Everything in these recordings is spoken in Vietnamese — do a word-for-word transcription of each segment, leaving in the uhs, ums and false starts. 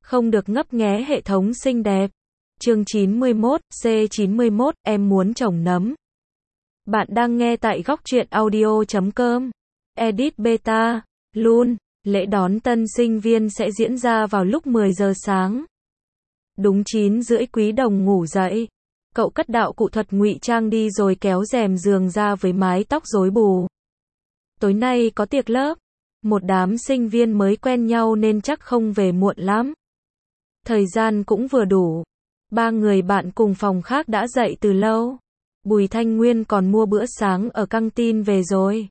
Không được ngấp nghé hệ thống xinh đẹp. Chương chín mươi mốt, C chín mươi mốt, em muốn trồng nấm. Bạn đang nghe tại góc truyện audio chấm com. Edit beta, luôn. Lễ đón tân sinh viên sẽ diễn ra vào lúc mười giờ sáng. Đúng chín rưỡi Quý Đồng ngủ dậy. Cậu cất đạo cụ thuật ngụy trang đi rồi kéo rèm giường ra với mái tóc rối bù. Tối nay có tiệc lớp. Một đám sinh viên mới quen nhau nên chắc không về muộn lắm. Thời gian cũng vừa đủ. Ba người bạn cùng phòng khác đã dậy từ lâu. Bùi Thanh Nguyên còn mua bữa sáng ở căng tin về rồi.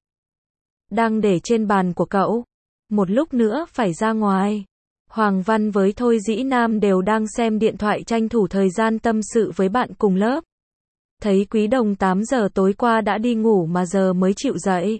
Đang để trên bàn của cậu. Một lúc nữa phải ra ngoài. Hoàng Văn với Thôi Dĩ Nam đều đang xem điện thoại tranh thủ thời gian tâm sự với bạn cùng lớp. Thấy Quý Đồng tám giờ tối qua đã đi ngủ mà giờ mới chịu dậy.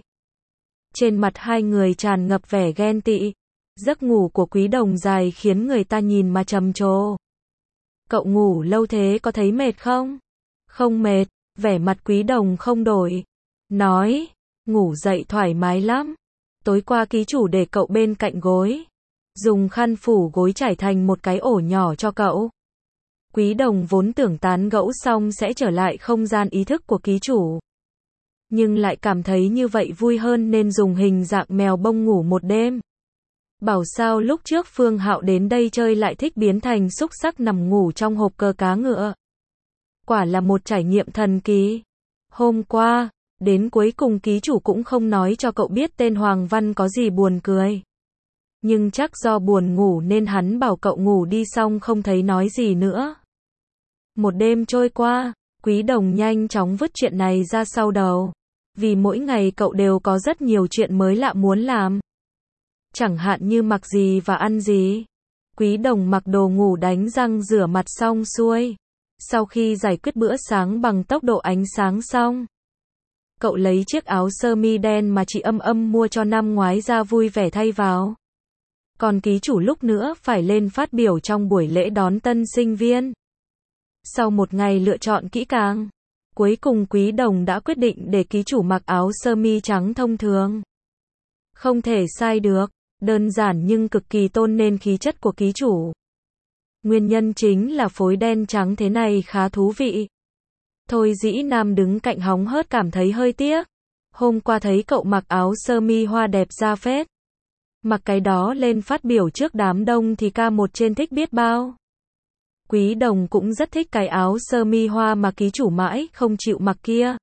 Trên mặt hai người tràn ngập vẻ ghen tị. Giấc ngủ của Quý Đồng dài khiến người ta nhìn mà trầm trồ. Cậu ngủ lâu thế có thấy mệt không? Không mệt, vẻ mặt Quý Đồng không đổi. Nói, ngủ dậy thoải mái lắm. Tối qua ký chủ để cậu bên cạnh gối. Dùng khăn phủ gối trải thành một cái ổ nhỏ cho cậu. Quý Đồng vốn tưởng tán gẫu xong sẽ trở lại không gian ý thức của ký chủ. Nhưng lại cảm thấy như vậy vui hơn nên dùng hình dạng mèo bông ngủ một đêm. Bảo sao lúc trước Phương Hạo đến đây chơi lại thích biến thành xúc xắc nằm ngủ trong hộp cờ cá ngựa. Quả là một trải nghiệm thần kỳ. Hôm qua, đến cuối cùng ký chủ cũng không nói cho cậu biết tên Hoàng Văn có gì buồn cười. Nhưng chắc do buồn ngủ nên hắn bảo cậu ngủ đi xong không thấy nói gì nữa. Một đêm trôi qua, Quý Đồng nhanh chóng vứt chuyện này ra sau đầu. Vì mỗi ngày cậu đều có rất nhiều chuyện mới lạ muốn làm. Chẳng hạn như mặc gì và ăn gì. Quý Đồng mặc đồ ngủ đánh răng rửa mặt xong xuôi. Sau khi giải quyết bữa sáng bằng tốc độ ánh sáng xong. Cậu lấy chiếc áo sơ mi đen mà chị Âm Âm mua cho năm ngoái ra vui vẻ thay vào. Còn ký chủ lúc nữa phải lên phát biểu trong buổi lễ đón tân sinh viên. Sau một ngày lựa chọn kỹ càng, cuối cùng Quý Đồng đã quyết định để ký chủ mặc áo sơ mi trắng thông thường. Không thể sai được, đơn giản nhưng cực kỳ tôn nên khí chất của ký chủ. Nguyên nhân chính là phối đen trắng thế này khá thú vị. Thôi Dĩ Nam đứng cạnh hóng hớt cảm thấy hơi tiếc. Hôm qua thấy cậu mặc áo sơ mi hoa đẹp ra phết. Mặc cái đó lên phát biểu trước đám đông thì ca một trên thích biết bao. Quý Đồng cũng rất thích cái áo sơ mi hoa mà ký chủ mãi không chịu mặc kia.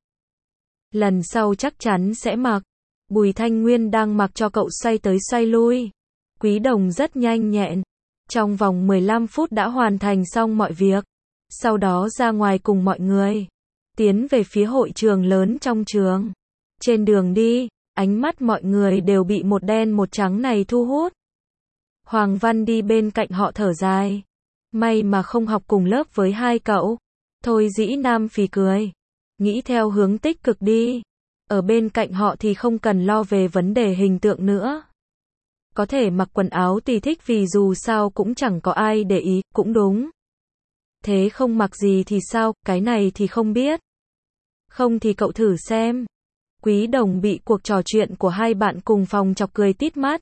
Lần sau chắc chắn sẽ mặc. Bùi Thanh Nguyên đang mặc cho cậu xoay tới xoay lui. Quý Đồng rất nhanh nhẹn. Trong vòng mười lăm phút đã hoàn thành xong mọi việc. Sau đó ra ngoài cùng mọi người. Tiến về phía hội trường lớn trong trường. Trên đường đi, ánh mắt mọi người đều bị một đen một trắng này thu hút. Hoàng Văn đi bên cạnh họ thở dài. May mà không học cùng lớp với hai cậu. Thôi Dĩ Nam phì cười. Nghĩ theo hướng tích cực đi. Ở bên cạnh họ thì không cần lo về vấn đề hình tượng nữa. Có thể mặc quần áo tùy thích vì dù sao cũng chẳng có ai để ý, cũng đúng. Thế không mặc gì thì sao, cái này thì không biết. Không thì cậu thử xem. Quý Đồng bị cuộc trò chuyện của hai bạn cùng phòng chọc cười tít mắt.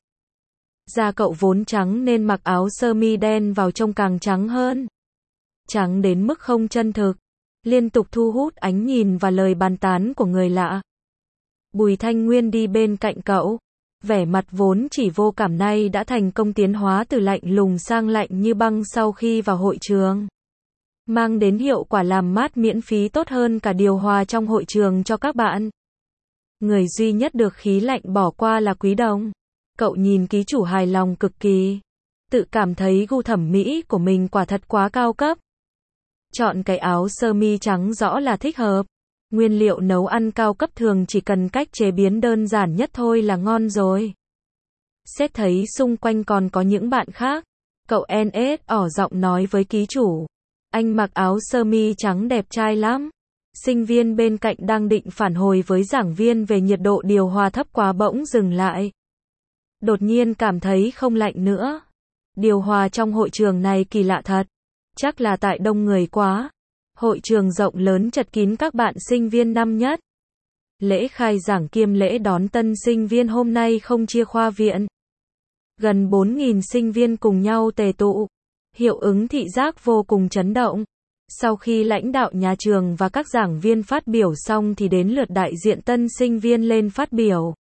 Da cậu vốn trắng nên mặc áo sơ mi đen vào trông càng trắng hơn. Trắng đến mức không chân thực. Liên tục thu hút ánh nhìn và lời bàn tán của người lạ. Bùi Thanh Nguyên đi bên cạnh cậu. Vẻ mặt vốn chỉ vô cảm nay đã thành công tiến hóa từ lạnh lùng sang lạnh như băng sau khi vào hội trường. Mang đến hiệu quả làm mát miễn phí tốt hơn cả điều hòa trong hội trường cho các bạn. Người duy nhất được khí lạnh bỏ qua là Quý Đồng. Cậu nhìn ký chủ hài lòng cực kỳ. Tự cảm thấy gu thẩm mỹ của mình quả thật quá cao cấp. Chọn cái áo sơ mi trắng rõ là thích hợp. Nguyên liệu nấu ăn cao cấp thường chỉ cần cách chế biến đơn giản nhất thôi là ngon rồi. Xét thấy xung quanh còn có những bạn khác. Cậu en ét ỏ giọng nói với ký chủ. Anh mặc áo sơ mi trắng đẹp trai lắm. Sinh viên bên cạnh đang định phản hồi với giảng viên về nhiệt độ điều hòa thấp quá bỗng dừng lại. Đột nhiên cảm thấy không lạnh nữa. Điều hòa trong hội trường này kỳ lạ thật. Chắc là tại đông người quá. Hội trường rộng lớn chật kín các bạn sinh viên năm nhất. Lễ khai giảng kiêm lễ đón tân sinh viên hôm nay không chia khoa viện. Gần bốn nghìn sinh viên cùng nhau tề tụ. Hiệu ứng thị giác vô cùng chấn động. Sau khi lãnh đạo nhà trường và các giảng viên phát biểu xong thì đến lượt đại diện tân sinh viên lên phát biểu.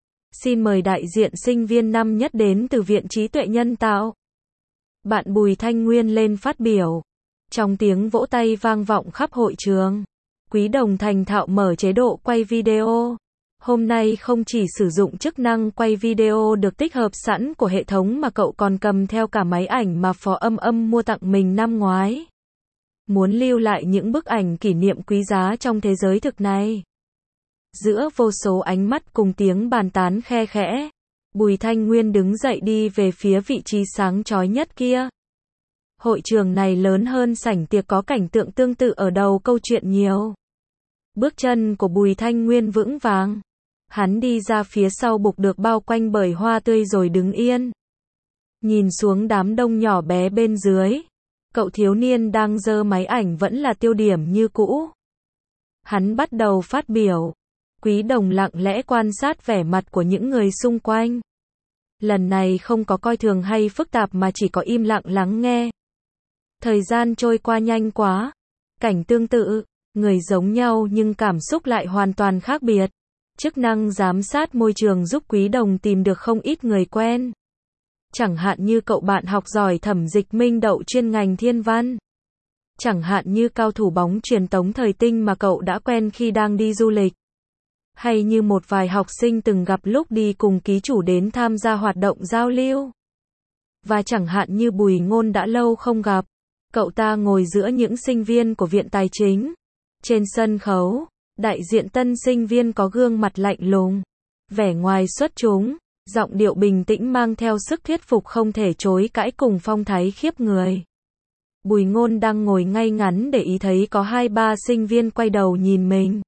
Xin mời đại diện sinh viên năm nhất đến từ Viện Trí tuệ Nhân tạo. Bạn Bùi Thanh Nguyên lên phát biểu. Trong tiếng vỗ tay vang vọng khắp hội trường, Quý Đồng thành thạo mở chế độ quay video. Hôm nay không chỉ sử dụng chức năng quay video được tích hợp sẵn của hệ thống mà cậu còn cầm theo cả máy ảnh mà Phó Âm Âm mua tặng mình năm ngoái. Muốn lưu lại những bức ảnh kỷ niệm quý giá trong thế giới thực này. Giữa vô số ánh mắt cùng tiếng bàn tán khe khẽ, Bùi Thanh Nguyên đứng dậy đi về phía vị trí sáng chói nhất kia. Hội trường này lớn hơn sảnh tiệc có cảnh tượng tương tự ở đầu câu chuyện nhiều. Bước chân của Bùi Thanh Nguyên vững vàng. Hắn đi ra phía sau bục được bao quanh bởi hoa tươi rồi đứng yên. Nhìn xuống đám đông nhỏ bé bên dưới. Cậu thiếu niên đang giơ máy ảnh vẫn là tiêu điểm như cũ. Hắn bắt đầu phát biểu. Quý Đồng lặng lẽ quan sát vẻ mặt của những người xung quanh. Lần này không có coi thường hay phức tạp mà chỉ có im lặng lắng nghe. Thời gian trôi qua nhanh quá. Cảnh tương tự, người giống nhau nhưng cảm xúc lại hoàn toàn khác biệt. Chức năng giám sát môi trường giúp Quý Đồng tìm được không ít người quen. Chẳng hạn như cậu bạn học giỏi thẩm dịch Minh đậu chuyên ngành thiên văn. Chẳng hạn như cao thủ bóng chuyền Tống Thời Tinh mà cậu đã quen khi đang đi du lịch. Hay như một vài học sinh từng gặp lúc đi cùng ký chủ đến tham gia hoạt động giao lưu. Và chẳng hạn như Bùi Ngôn đã lâu không gặp. Cậu ta ngồi giữa những sinh viên của Viện Tài chính. Trên sân khấu, đại diện tân sinh viên có gương mặt lạnh lùng, vẻ ngoài xuất chúng, giọng điệu bình tĩnh mang theo sức thuyết phục không thể chối cãi cùng phong thái khiếp người. Bùi Ngôn đang ngồi ngay ngắn để ý thấy có hai ba sinh viên quay đầu nhìn mình.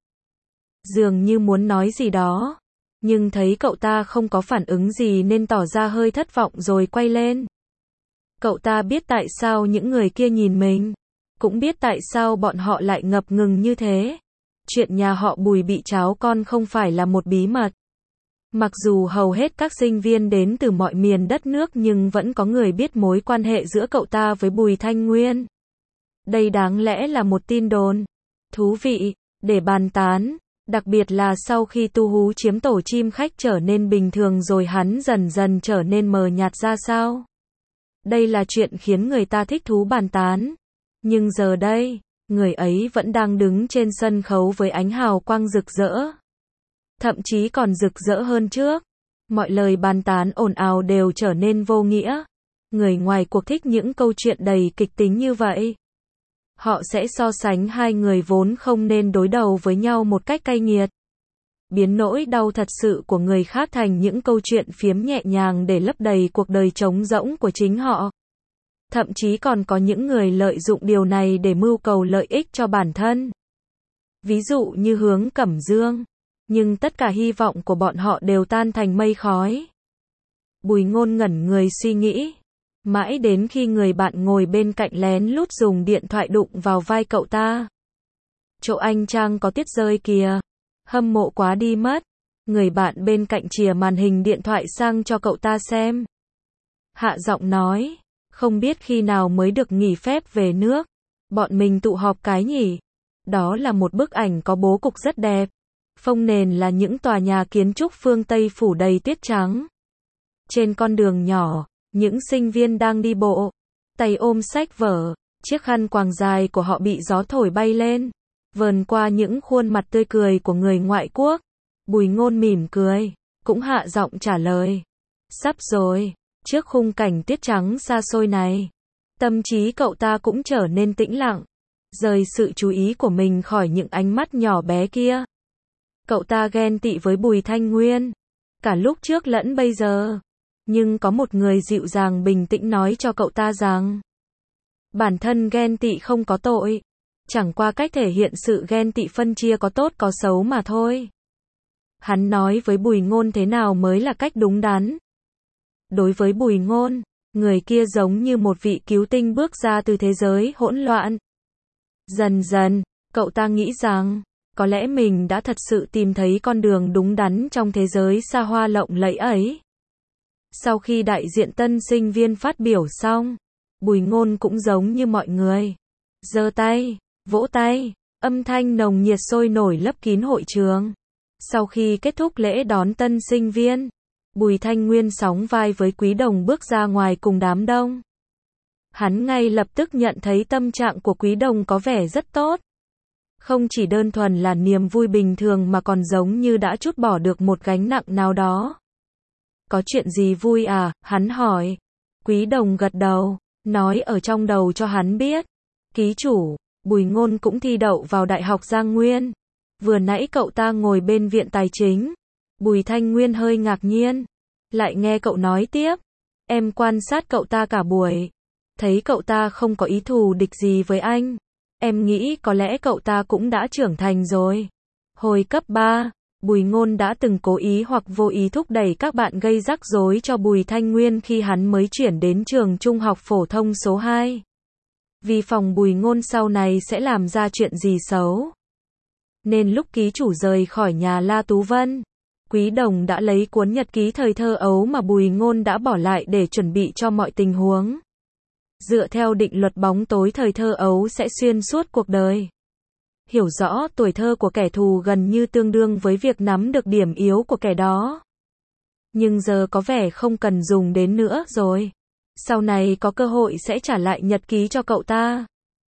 Dường như muốn nói gì đó, nhưng thấy cậu ta không có phản ứng gì nên tỏ ra hơi thất vọng rồi quay lên. Cậu ta biết tại sao những người kia nhìn mình, cũng biết tại sao bọn họ lại ngập ngừng như thế. Chuyện nhà họ Bùi bị cháo con không phải là một bí mật. Mặc dù hầu hết các sinh viên đến từ mọi miền đất nước nhưng vẫn có người biết mối quan hệ giữa cậu ta với Bùi Thanh Nguyên. Đây đáng lẽ là một tin đồn thú vị để bàn tán, đặc biệt là sau khi Tu Hú chiếm tổ chim khách trở nên bình thường rồi hắn dần dần trở nên mờ nhạt ra sao. Đây là chuyện khiến người ta thích thú bàn tán. Nhưng giờ đây, người ấy vẫn đang đứng trên sân khấu với ánh hào quang rực rỡ. Thậm chí còn rực rỡ hơn trước. Mọi lời bàn tán ồn ào đều trở nên vô nghĩa. Người ngoài cuộc thích những câu chuyện đầy kịch tính như vậy. Họ sẽ so sánh hai người vốn không nên đối đầu với nhau một cách cay nghiệt. Biến nỗi đau thật sự của người khác thành những câu chuyện phiếm nhẹ nhàng để lấp đầy cuộc đời trống rỗng của chính họ. Thậm chí còn có những người lợi dụng điều này để mưu cầu lợi ích cho bản thân. Ví dụ như Hướng Cẩm Dương. Nhưng tất cả hy vọng của bọn họ đều tan thành mây khói. Bùi Ngôn ngẩn người suy nghĩ. Mãi đến khi người bạn ngồi bên cạnh lén lút dùng điện thoại đụng vào vai cậu ta. Chỗ anh Trang có tiết rơi kìa. Hâm mộ quá đi mất. Người bạn bên cạnh chìa màn hình điện thoại sang cho cậu ta xem. Hạ giọng nói. Không biết khi nào mới được nghỉ phép về nước. Bọn mình tụ họp cái nhỉ. Đó là một bức ảnh có bố cục rất đẹp. Phông nền là những tòa nhà kiến trúc phương Tây phủ đầy tuyết trắng. Trên con đường nhỏ, những sinh viên đang đi bộ, tay ôm sách vở, chiếc khăn quàng dài của họ bị gió thổi bay lên, vờn qua những khuôn mặt tươi cười của người ngoại quốc. Bùi Ngôn mỉm cười, cũng hạ giọng trả lời. Sắp rồi, trước khung cảnh tuyết trắng xa xôi này, tâm trí cậu ta cũng trở nên tĩnh lặng, rời sự chú ý của mình khỏi những ánh mắt nhỏ bé kia. Cậu ta ghen tị với Bùi Thanh Nguyên, cả lúc trước lẫn bây giờ. Nhưng có một người dịu dàng bình tĩnh nói cho cậu ta rằng bản thân ghen tị không có tội, chẳng qua cách thể hiện sự ghen tị phân chia có tốt có xấu mà thôi. Hắn nói với Bùi Ngôn thế nào mới là cách đúng đắn. Đối với Bùi Ngôn, người kia giống như một vị cứu tinh bước ra từ thế giới hỗn loạn. Dần dần, cậu ta nghĩ rằng có lẽ mình đã thật sự tìm thấy con đường đúng đắn trong thế giới xa hoa lộng lẫy ấy. Sau khi đại diện tân sinh viên phát biểu xong, Bùi Ngôn cũng giống như mọi người. Giơ tay, vỗ tay, âm thanh nồng nhiệt sôi nổi lấp kín hội trường. Sau khi kết thúc lễ đón tân sinh viên, Bùi Thanh Nguyên sóng vai với Quý Đồng bước ra ngoài cùng đám đông. Hắn ngay lập tức nhận thấy tâm trạng của Quý Đồng có vẻ rất tốt. Không chỉ đơn thuần là niềm vui bình thường mà còn giống như đã trút bỏ được một gánh nặng nào đó. Có chuyện gì vui à? Hắn hỏi. Quý Đồng gật đầu, nói ở trong đầu cho hắn biết. Ký chủ, Bùi Ngôn cũng thi đậu vào Đại học Giang Nguyên. Vừa nãy cậu ta ngồi bên viện tài chính. Bùi Thanh Nguyên hơi ngạc nhiên. Lại nghe cậu nói tiếp. Em quan sát cậu ta cả buổi. Thấy cậu ta không có ý thù địch gì với anh. Em nghĩ có lẽ cậu ta cũng đã trưởng thành rồi. Hồi cấp ba, Bùi Ngôn đã từng cố ý hoặc vô ý thúc đẩy các bạn gây rắc rối cho Bùi Thanh Nguyên khi hắn mới chuyển đến trường trung học phổ thông số hai. Vì phòng Bùi Ngôn sau này sẽ làm ra chuyện gì xấu. Nên lúc ký chủ rời khỏi nhà La Tú Vân, Quý Đồng đã lấy cuốn nhật ký thời thơ ấu mà Bùi Ngôn đã bỏ lại để chuẩn bị cho mọi tình huống. Dựa theo định luật bóng tối thời thơ ấu sẽ xuyên suốt cuộc đời. Hiểu rõ tuổi thơ của kẻ thù gần như tương đương với việc nắm được điểm yếu của kẻ đó. Nhưng giờ có vẻ không cần dùng đến nữa rồi. Sau này có cơ hội sẽ trả lại nhật ký cho cậu ta.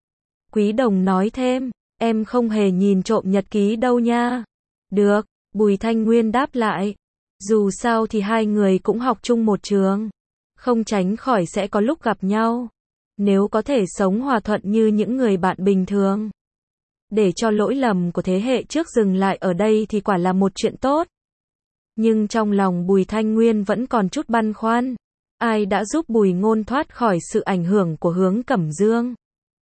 Quý Đồng nói thêm, em không hề nhìn trộm nhật ký đâu nha. Được, Bùi Thanh Nguyên đáp lại. Dù sao thì hai người cũng học chung một trường. Không tránh khỏi sẽ có lúc gặp nhau. Nếu có thể sống hòa thuận như những người bạn bình thường. Để cho lỗi lầm của thế hệ trước dừng lại ở đây thì quả là một chuyện tốt. Nhưng trong lòng Bùi Thanh Nguyên vẫn còn chút băn khoăn. Ai đã giúp Bùi Ngôn thoát khỏi sự ảnh hưởng của Hướng Cẩm Dương?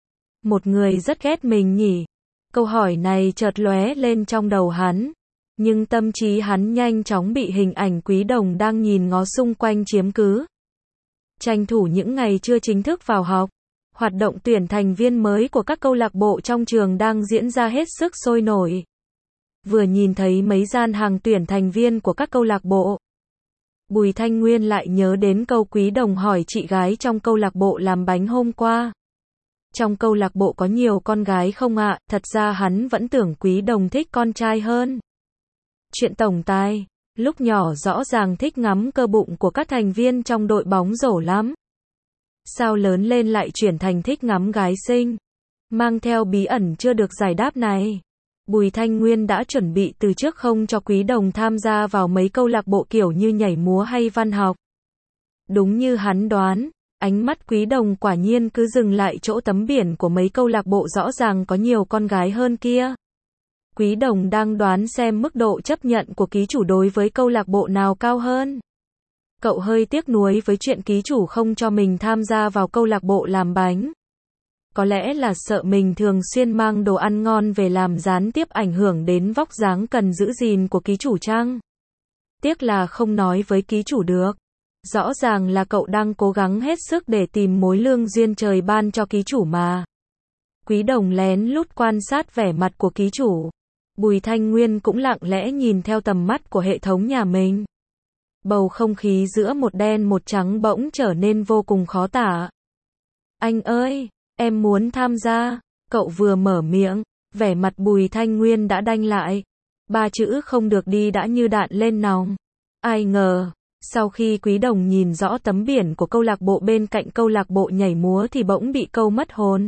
Một người rất ghét mình nhỉ? Câu hỏi này chợt lóe lên trong đầu hắn. Nhưng tâm trí hắn nhanh chóng bị hình ảnh Quý Đồng đang nhìn ngó xung quanh chiếm cứ. Tranh thủ những ngày chưa chính thức vào học, hoạt động tuyển thành viên mới của các câu lạc bộ trong trường đang diễn ra hết sức sôi nổi. Vừa nhìn thấy mấy gian hàng tuyển thành viên của các câu lạc bộ, Bùi Thanh Nguyên lại nhớ đến câu Quý Đồng hỏi chị gái trong câu lạc bộ làm bánh hôm qua. Trong câu lạc bộ có nhiều con gái không ạ? Thật ra hắn vẫn tưởng Quý Đồng thích con trai hơn. Chuyện tổng tài, lúc nhỏ rõ ràng thích ngắm cơ bụng của các thành viên trong đội bóng rổ lắm. Sao lớn lên lại chuyển thành thích ngắm gái xinh? Mang theo bí ẩn chưa được giải đáp này. Bùi Thanh Nguyên đã chuẩn bị từ trước không cho Quý Đồng tham gia vào mấy câu lạc bộ kiểu như nhảy múa hay văn học. Đúng như hắn đoán, ánh mắt Quý Đồng quả nhiên cứ dừng lại chỗ tấm biển của mấy câu lạc bộ rõ ràng có nhiều con gái hơn kia. Quý Đồng đang đoán xem mức độ chấp nhận của ký chủ đối với câu lạc bộ nào cao hơn. Cậu hơi tiếc nuối với chuyện ký chủ không cho mình tham gia vào câu lạc bộ làm bánh. Có lẽ là sợ mình thường xuyên mang đồ ăn ngon về làm gián tiếp ảnh hưởng đến vóc dáng cần giữ gìn của ký chủ chăng? Tiếc là không nói với ký chủ được. Rõ ràng là cậu đang cố gắng hết sức để tìm mối lương duyên trời ban cho ký chủ mà. Quý Đồng lén lút quan sát vẻ mặt của ký chủ. Bùi Thanh Nguyên cũng lặng lẽ nhìn theo tầm mắt của hệ thống nhà mình. Bầu không khí giữa một đen một trắng bỗng trở nên vô cùng khó tả. Anh ơi, em muốn tham gia. Cậu vừa mở miệng, vẻ mặt Bùi Thanh Nguyên đã đanh lại. Ba chữ không được đi đã như đạn lên nòng. Ai ngờ, sau khi Quý Đồng nhìn rõ tấm biển của câu lạc bộ bên cạnh câu lạc bộ nhảy múa thì bỗng bị câu mất hồn.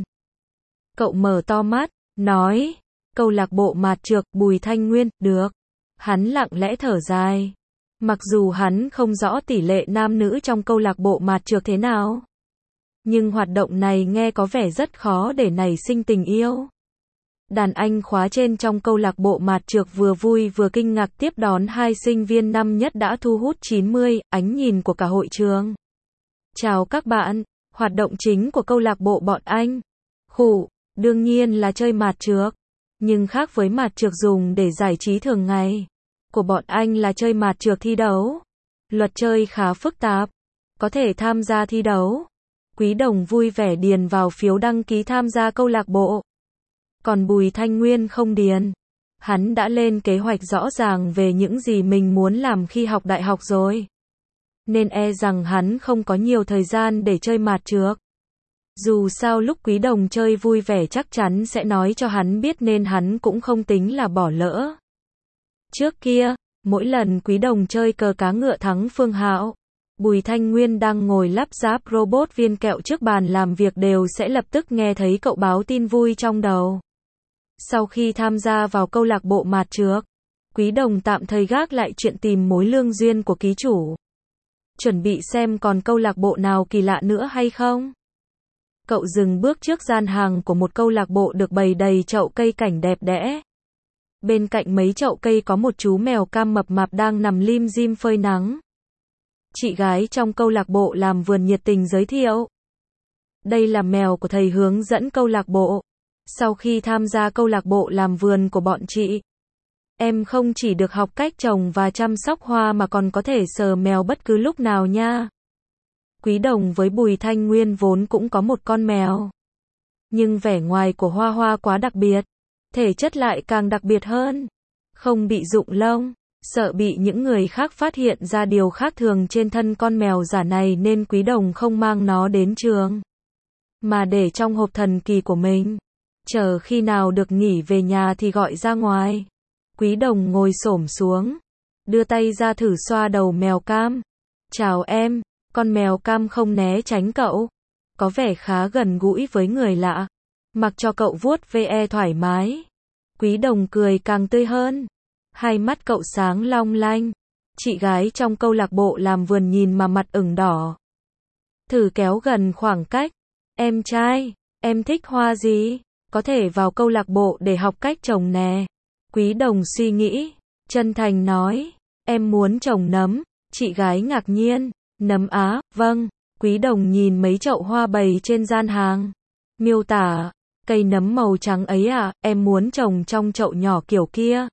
Cậu mở to mắt, nói, câu lạc bộ mạt trược. Bùi Thanh Nguyên, được. Hắn lặng lẽ thở dài. Mặc dù hắn không rõ tỷ lệ nam nữ trong câu lạc bộ mạt trược thế nào, nhưng hoạt động này nghe có vẻ rất khó để nảy sinh tình yêu. Đàn anh khóa trên trong câu lạc bộ mạt trược vừa vui vừa kinh ngạc tiếp đón hai sinh viên năm nhất đã thu hút chín mươi ánh nhìn của cả hội trường. Chào các bạn, hoạt động chính của câu lạc bộ bọn anh. Khủ, đương nhiên là chơi mạt trược. Nhưng khác với mạt trược dùng để giải trí thường ngày, của bọn anh là chơi mạt trược thi đấu. Luật chơi khá phức tạp. Có thể tham gia thi đấu. Quý Đồng vui vẻ điền vào phiếu đăng ký tham gia câu lạc bộ. Còn Bùi Thanh Nguyên không điền. Hắn đã lên kế hoạch rõ ràng về những gì mình muốn làm khi học đại học rồi. Nên e rằng hắn không có nhiều thời gian để chơi mạt trược. Dù sao lúc Quý Đồng chơi vui vẻ chắc chắn sẽ nói cho hắn biết nên hắn cũng không tính là bỏ lỡ. Trước kia, mỗi lần Quý Đồng chơi cờ cá ngựa thắng Phương Hạo, Bùi Thanh Nguyên đang ngồi lắp ráp robot viên kẹo trước bàn làm việc đều sẽ lập tức nghe thấy cậu báo tin vui trong đầu. Sau khi tham gia vào câu lạc bộ mạt trược, Quý Đồng tạm thời gác lại chuyện tìm mối lương duyên của ký chủ. Chuẩn bị xem còn câu lạc bộ nào kỳ lạ nữa hay không. Cậu dừng bước trước gian hàng của một câu lạc bộ được bày đầy chậu cây cảnh đẹp đẽ. Bên cạnh mấy chậu cây có một chú mèo cam mập mạp đang nằm lim dim phơi nắng. Chị gái trong câu lạc bộ làm vườn nhiệt tình giới thiệu. Đây là mèo của thầy hướng dẫn câu lạc bộ. Sau khi tham gia câu lạc bộ làm vườn của bọn chị, em không chỉ được học cách trồng và chăm sóc hoa mà còn có thể sờ mèo bất cứ lúc nào nha. Quý Đồng với Bùi Thanh Nguyên vốn cũng có một con mèo. Nhưng vẻ ngoài của Hoa Hoa quá đặc biệt, thể chất lại càng đặc biệt hơn. Không bị rụng lông, sợ bị những người khác phát hiện ra điều khác thường trên thân con mèo giả này nên Quý Đồng không mang nó đến trường, mà để trong hộp thần kỳ của mình. Chờ khi nào được nghỉ về nhà thì gọi ra ngoài. Quý Đồng ngồi xổm xuống, đưa tay ra thử xoa đầu mèo cam. Chào em, con mèo cam không né tránh cậu. Có vẻ khá gần gũi với người lạ. Mặc cho cậu vuốt ve thoải mái. Quý Đồng cười càng tươi hơn. Hai mắt cậu sáng long lanh. Chị gái trong câu lạc bộ làm vườn nhìn mà mặt ửng đỏ. Thử kéo gần khoảng cách. Em trai, em thích hoa gì? Có thể vào câu lạc bộ để học cách trồng nè. Quý Đồng suy nghĩ, chân thành nói, em muốn trồng nấm. Chị gái ngạc nhiên, nấm á, vâng. Quý Đồng nhìn mấy chậu hoa bày trên gian hàng. Miêu tả, cây nấm màu trắng ấy à, em muốn trồng trong chậu nhỏ kiểu kia.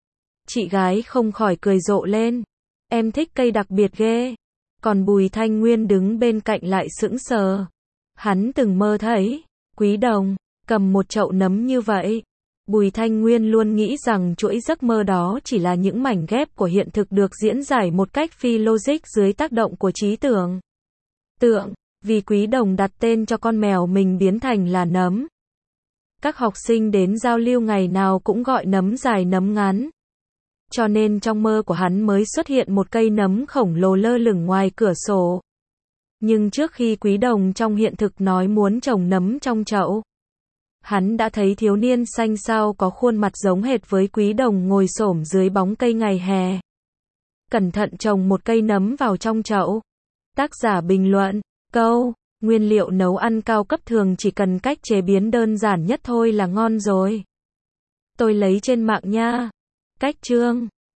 Chị gái không khỏi cười rộ lên. Em thích cây đặc biệt ghê. Còn Bùi Thanh Nguyên đứng bên cạnh lại sững sờ. Hắn từng mơ thấy Quý Đồng cầm một chậu nấm như vậy. Bùi Thanh Nguyên luôn nghĩ rằng chuỗi giấc mơ đó chỉ là những mảnh ghép của hiện thực được diễn giải một cách phi logic dưới tác động của trí tưởng tượng, vì Quý Đồng đặt tên cho con mèo mình biến thành là nấm. Các học sinh đến giao lưu ngày nào cũng gọi nấm dài nấm ngắn. Cho nên trong mơ của hắn mới xuất hiện một cây nấm khổng lồ lơ lửng ngoài cửa sổ. Nhưng trước khi Quý Đồng trong hiện thực nói muốn trồng nấm trong chậu, hắn đã thấy thiếu niên xanh xao có khuôn mặt giống hệt với Quý Đồng ngồi xổm dưới bóng cây ngày hè. Cẩn thận trồng một cây nấm vào trong chậu. Tác giả bình luận, câu, nguyên liệu nấu ăn cao cấp thường chỉ cần cách chế biến đơn giản nhất thôi là ngon rồi. Tôi lấy trên mạng nha. Cách chương